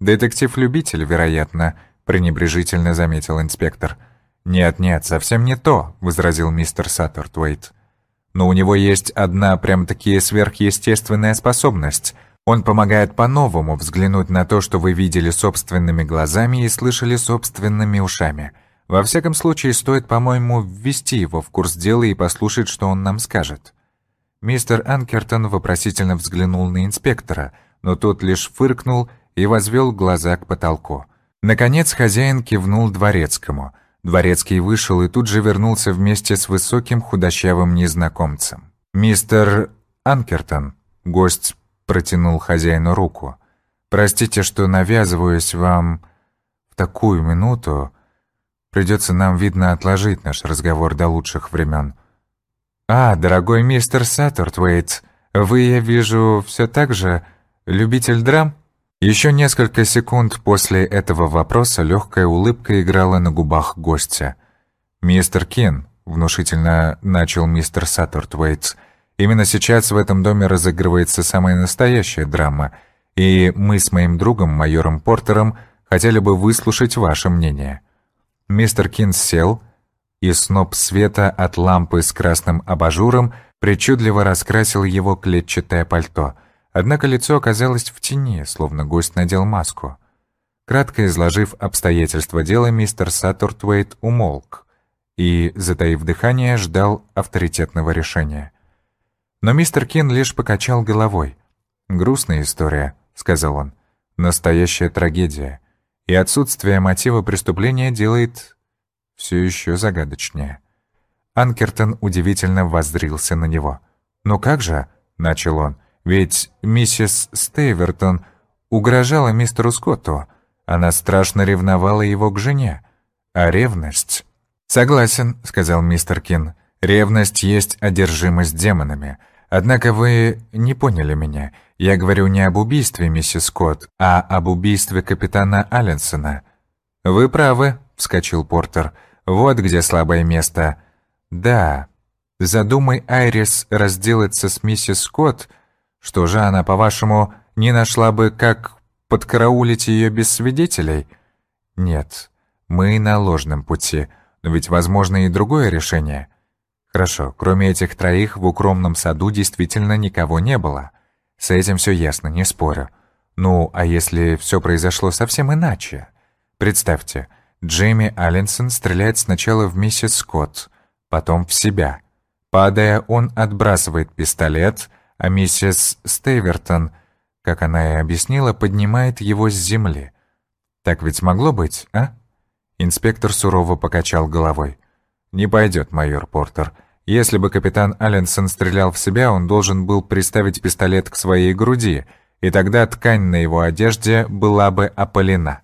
«Детектив-любитель, вероятно», — пренебрежительно заметил инспектор. «Нет-нет, совсем не то», — возразил мистер Саттертвейт. «Но у него есть одна прям-таки сверхъестественная способность. Он помогает по-новому взглянуть на то, что вы видели собственными глазами и слышали собственными ушами. Во всяком случае, стоит, по-моему, ввести его в курс дела и послушать, что он нам скажет». Мистер Анкертон вопросительно взглянул на инспектора, но тот лишь фыркнул и возвел глаза к потолку. Наконец хозяин кивнул дворецкому. Дворецкий вышел и тут же вернулся вместе с высоким худощавым незнакомцем. «Мистер Анкертон», — гость протянул хозяину руку, — «простите, что навязываюсь вам в такую минуту. Придется нам, видно, отложить наш разговор до лучших времен». «А, дорогой мистер Саттертвейт, вы, я вижу, все так же любитель драм?» Еще несколько секунд после этого вопроса легкая улыбка играла на губах гостя. «Мистер Кин», — внушительно начал мистер Саттертвейт, — «именно сейчас в этом доме разыгрывается самая настоящая драма, и мы с моим другом, майором Портером, хотели бы выслушать ваше мнение». Мистер Кин сел, и сноп света от лампы с красным абажуром причудливо раскрасил его клетчатое пальто. Однако лицо оказалось в тени, словно гость надел маску. Кратко изложив обстоятельства дела, мистер Саттертвейт умолк и, затаив дыхание, ждал авторитетного решения. Но мистер Кин лишь покачал головой. «Грустная история», — сказал он, — «настоящая трагедия, и отсутствие мотива преступления делает все еще загадочнее». Анкертон удивительно воззрился на него. «Ну как же?» — начал он. «Ведь миссис Стейвертон угрожала мистеру Скотту. Она страшно ревновала его к жене. А ревность...» «Согласен», — сказал мистер Кин. «Ревность есть одержимость демонами. Однако вы не поняли меня. Я говорю не об убийстве миссис Скотт, а об убийстве капитана Алленсона». «Вы правы», — вскочил Портер. «Вот где слабое место». «Да. Задумай Айрис разделаться с миссис Скотт, что же она, по-вашему, не нашла бы, как подкараулить ее без свидетелей? Нет, мы на ложном пути, но ведь возможно и другое решение. Хорошо, кроме этих троих в укромном саду действительно никого не было. С этим все ясно, не спорю. Ну, а если все произошло совсем иначе? Представьте, Джейми Алленсон стреляет сначала в миссис Скотт, потом в себя. Падая, он отбрасывает пистолет, а миссис Стейвертон, как она и объяснила, поднимает его с земли. Так ведь могло быть, а?» Инспектор сурово покачал головой. «Не пойдет, майор Портер. Если бы капитан Алленсон стрелял в себя, он должен был приставить пистолет к своей груди, и тогда ткань на его одежде была бы опалена.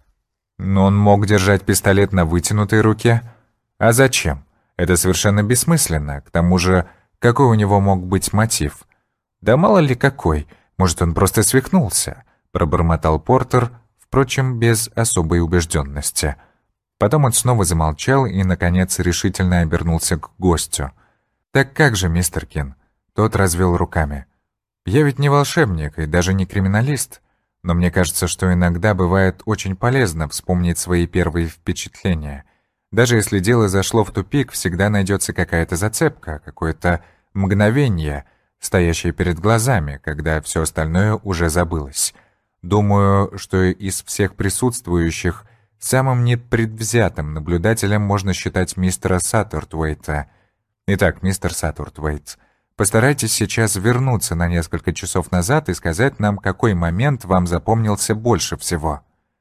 Но он мог держать пистолет на вытянутой руке. А зачем? Это совершенно бессмысленно. К тому же, какой у него мог быть мотив? «Да мало ли какой, может, он просто свихнулся», — пробормотал Портер, впрочем, без особой убежденности. Потом он снова замолчал и, наконец, решительно обернулся к гостю. «Так как же, мистер Кин?» Тот развел руками. «Я ведь не волшебник и даже не криминалист, но мне кажется, что иногда бывает очень полезно вспомнить свои первые впечатления. Даже если дело зашло в тупик, всегда найдется какая-то зацепка, какое-то мгновение, стоящее перед глазами, когда все остальное уже забылось. Думаю, что из всех присутствующих самым непредвзятым наблюдателем можно считать мистера Саттертвейта. Итак, мистер Саттертвейт, постарайтесь сейчас вернуться на несколько часов назад и сказать нам, какой момент вам запомнился больше всего.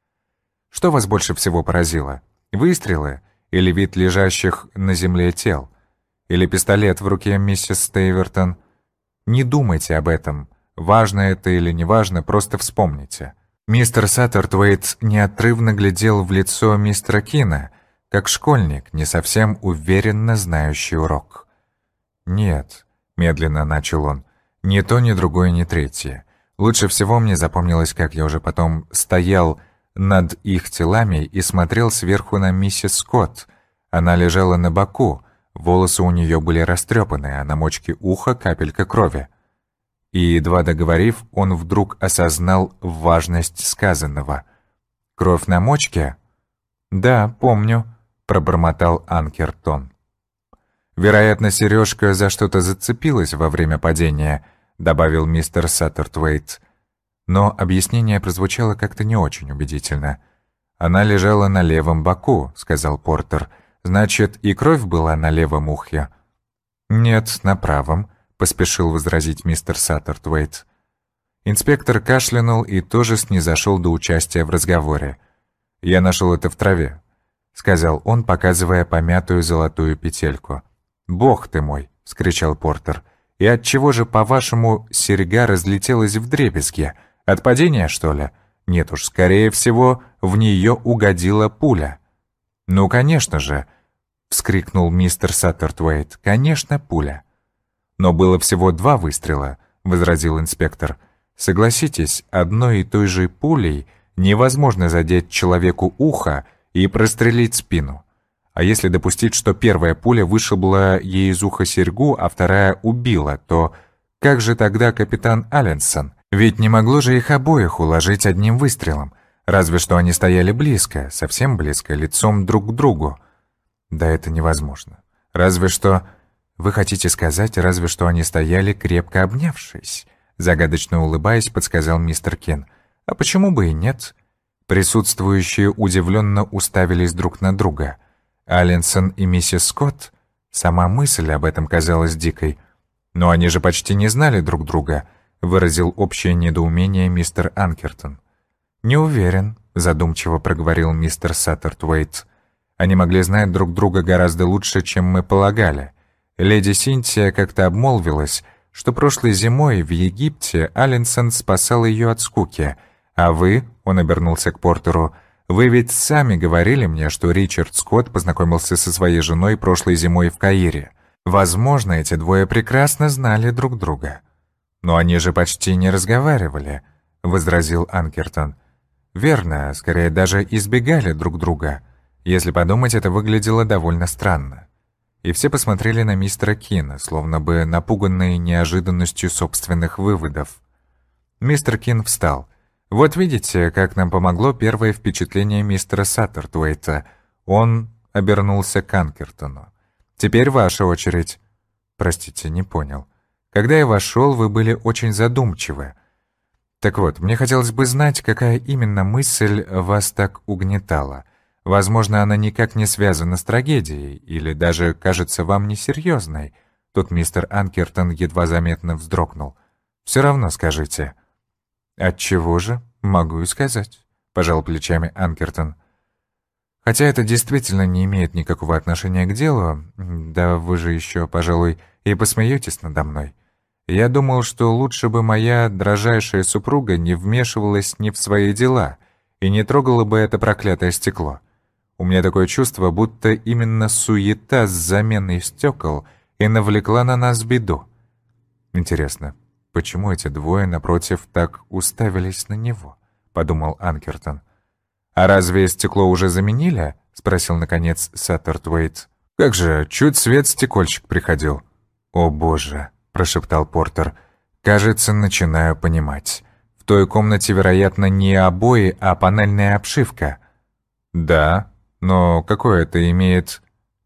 Что вас больше всего поразило? Выстрелы или вид лежащих на земле тел? Или пистолет в руке миссис Стейвертон? Не думайте об этом. Важно это или не важно, просто вспомните». Мистер Саттертвейт неотрывно глядел в лицо мистера Кина, как школьник, не совсем уверенно знающий урок. «Нет», — медленно начал он, — «ни то, ни другое, ни третье. Лучше всего мне запомнилось, как я уже потом стоял над их телами и смотрел сверху на миссис Скотт. Она лежала на боку, волосы у нее были растрепаны, а на мочке уха капелька крови. И, едва договорив, он вдруг осознал важность сказанного. Кровь на мочке? Да, помню, пробормотал Анкертон. Вероятно, сережка за что-то зацепилась во время падения, добавил мистер Саттертвейт. Но объяснение прозвучало как-то не очень убедительно. «Она лежала на левом боку», — сказал Портер. «Значит, и кровь была на левом ухе?» «Нет, на правом», — поспешил возразить мистер Саттертвейт. Инспектор кашлянул и тоже снизошел до участия в разговоре. «Я нашел это в траве», — сказал он, показывая помятую золотую петельку. «Бог ты мой!» — вскричал Портер. «И отчего же, по-вашему, серьга разлетелась вдребезги? От падения, что ли? Нет уж, скорее всего, в нее угодила пуля». «Ну, конечно же!» — вскрикнул мистер Саттертвейт. «Конечно, пуля». «Но было всего 2 выстрела», — возразил инспектор. «Согласитесь, одной и той же пулей невозможно задеть человеку ухо и прострелить спину. А если допустить, что первая пуля вышибла ей из уха серьгу, а вторая убила, то как же тогда капитан Алленсон? Ведь не могло же их обоих уложить одним выстрелом. Разве что они стояли близко, совсем близко, лицом друг к другу. Да это невозможно. Разве что... Вы хотите сказать, разве что они стояли, крепко обнявшись? Загадочно улыбаясь, подсказал мистер Кин. А почему бы и нет? Присутствующие удивленно уставились друг на друга. Алленсон и миссис Скотт? Сама мысль об этом казалась дикой. Но они же почти не знали друг друга, выразил общее недоумение мистер Анкертон. «Не уверен», — задумчиво проговорил мистер Саттертвейт. «Они могли знать друг друга гораздо лучше, чем мы полагали. Леди Синтия как-то обмолвилась, что прошлой зимой в Египте Алленсон спасал ее от скуки, а вы, — он обернулся к Портеру, — вы ведь сами говорили мне, что Ричард Скотт познакомился со своей женой прошлой зимой в Каире. Возможно, эти двое прекрасно знали друг друга». «Но они же почти не разговаривали», — возразил Анкертон. «Верно, скорее даже избегали друг друга. Если подумать, это выглядело довольно странно». И все посмотрели на мистера Кина, словно бы напуганные неожиданностью собственных выводов. Мистер Кин встал. «Вот видите, как нам помогло первое впечатление мистера Саттертвейта. Он обернулся к Анкертону. Теперь ваша очередь». «Простите, не понял. Когда я вошел, вы были очень задумчивы. Так вот, мне хотелось бы знать, какая именно мысль вас так угнетала. Возможно, она никак не связана с трагедией, или даже кажется вам несерьезной». Тут мистер Анкертон едва заметно вздрогнул. «Все равно скажите». «Отчего же? Могу и сказать», — пожал плечами Анкертон. «Хотя это действительно не имеет никакого отношения к делу, да вы же еще, пожалуй, и посмеетесь надо мной. Я думал, что лучше бы моя дрожайшая супруга не вмешивалась ни в свои дела и не трогала бы это проклятое стекло. У меня такое чувство, будто именно суета с заменой стекол и навлекла на нас беду. Интересно, почему эти двое, напротив, так уставились на него?» — подумал Анкертон. «А разве стекло уже заменили?» — спросил, наконец, Саттертвейт. «Как же, чуть свет стекольщик приходил». «О, боже!» — прошептал Портер. «Кажется, начинаю понимать. В той комнате, вероятно, не обои, а панельная обшивка». «Да, но какое это имеет...»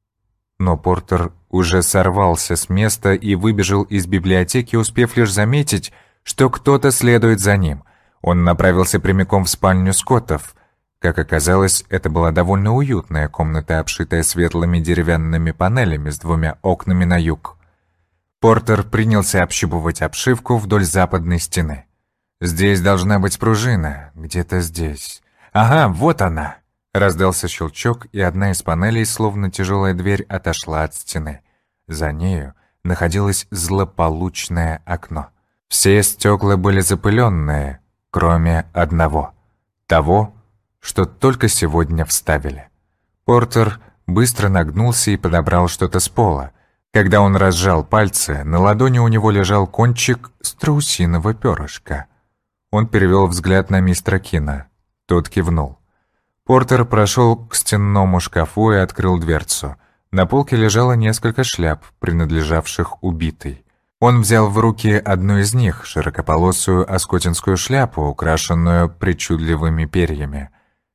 Но Портер уже сорвался с места и выбежал из библиотеки, успев лишь заметить, что кто-то следует за ним. Он направился прямиком в спальню Скоттов. Как оказалось, это была довольно уютная комната, обшитая светлыми деревянными панелями с 2 окнами на юг. Портер принялся общупывать обшивку вдоль западной стены. «Здесь должна быть пружина, где-то здесь. Ага, вот она!» Раздался щелчок, и одна из панелей, словно тяжелая дверь, отошла от стены. За нею находилось злополучное окно. Все стекла были запыленные, кроме одного. Того, что только сегодня вставили. Портер быстро нагнулся и подобрал что-то с пола. Когда он разжал пальцы, на ладони у него лежал кончик страусиного перышка. Он перевел взгляд на мистера Кина. Тот кивнул. Портер прошел к стенному шкафу и открыл дверцу. На полке лежало несколько шляп, принадлежавших убитой. Он взял в руки одну из них, широкополосую оскотинскую шляпу, украшенную причудливыми перьями.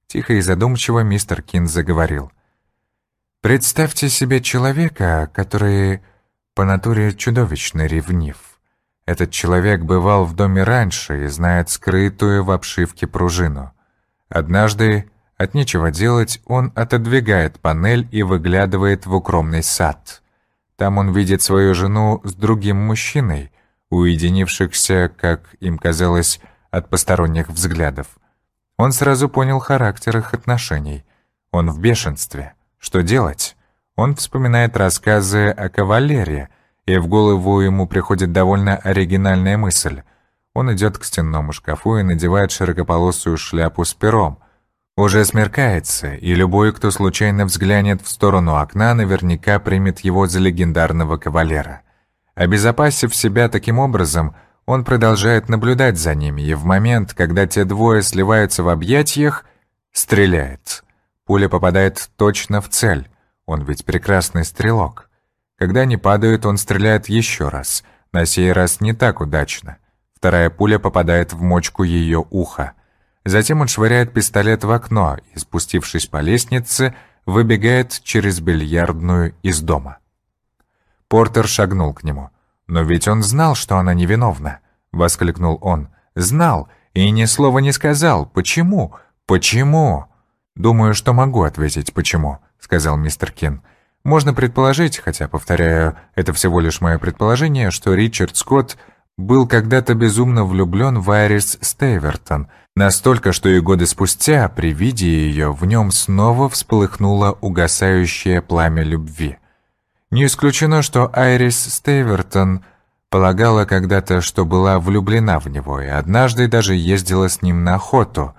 Тихо и задумчиво мистер Кин заговорил. «Представьте себе человека, который по натуре чудовищно ревнив. Этот человек бывал в доме раньше и знает скрытую в обшивке пружину. Однажды, от нечего делать, он отодвигает панель и выглядывает в укромный сад. Там он видит свою жену с другим мужчиной, уединившихся, как им казалось, от посторонних взглядов. Он сразу понял характер их отношений. Он в бешенстве. Что делать? Он вспоминает рассказы о кавалере, и в голову ему приходит довольно оригинальная мысль. Он идет к стенному шкафу и надевает широкополосую шляпу с пером. Уже смеркается, и любой, кто случайно взглянет в сторону окна, наверняка примет его за легендарного кавалера. Обезопасив себя таким образом, он продолжает наблюдать за ними, и в момент, когда те двое сливаются в объятиях, стреляет. Пуля попадает точно в цель. Он ведь прекрасный стрелок. Когда они падают, он стреляет еще раз. На сей раз не так удачно. Вторая пуля попадает в мочку ее уха. Затем он швыряет пистолет в окно и, спустившись по лестнице, выбегает через бильярдную из дома. Портер шагнул к нему. «Но ведь он знал, что она невиновна!» — воскликнул он. «Знал, и ни слова не сказал. Почему? Почему?» «Думаю, что могу ответить, почему», — сказал мистер Кин. «Можно предположить, хотя, повторяю, это всего лишь мое предположение, что Ричард Скотт был когда-то безумно влюблен в Айрис Стейвертон, настолько, что и годы спустя, при виде ее, в нем снова вспыхнуло угасающее пламя любви. Не исключено, что Айрис Стейвертон полагала когда-то, что была влюблена в него, и однажды даже ездила с ним на охоту.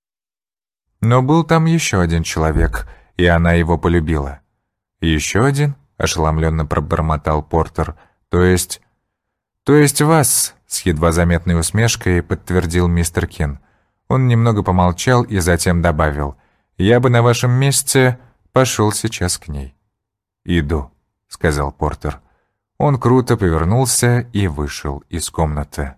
Но был там еще один человек, и она его полюбила». «Еще один?» — ошеломленно пробормотал Портер. «То есть вас?» — с едва заметной усмешкой подтвердил мистер Кин. Он немного помолчал и затем добавил. «Я бы на вашем месте пошел сейчас к ней». «Иду», — сказал Портер. Он круто повернулся и вышел из комнаты.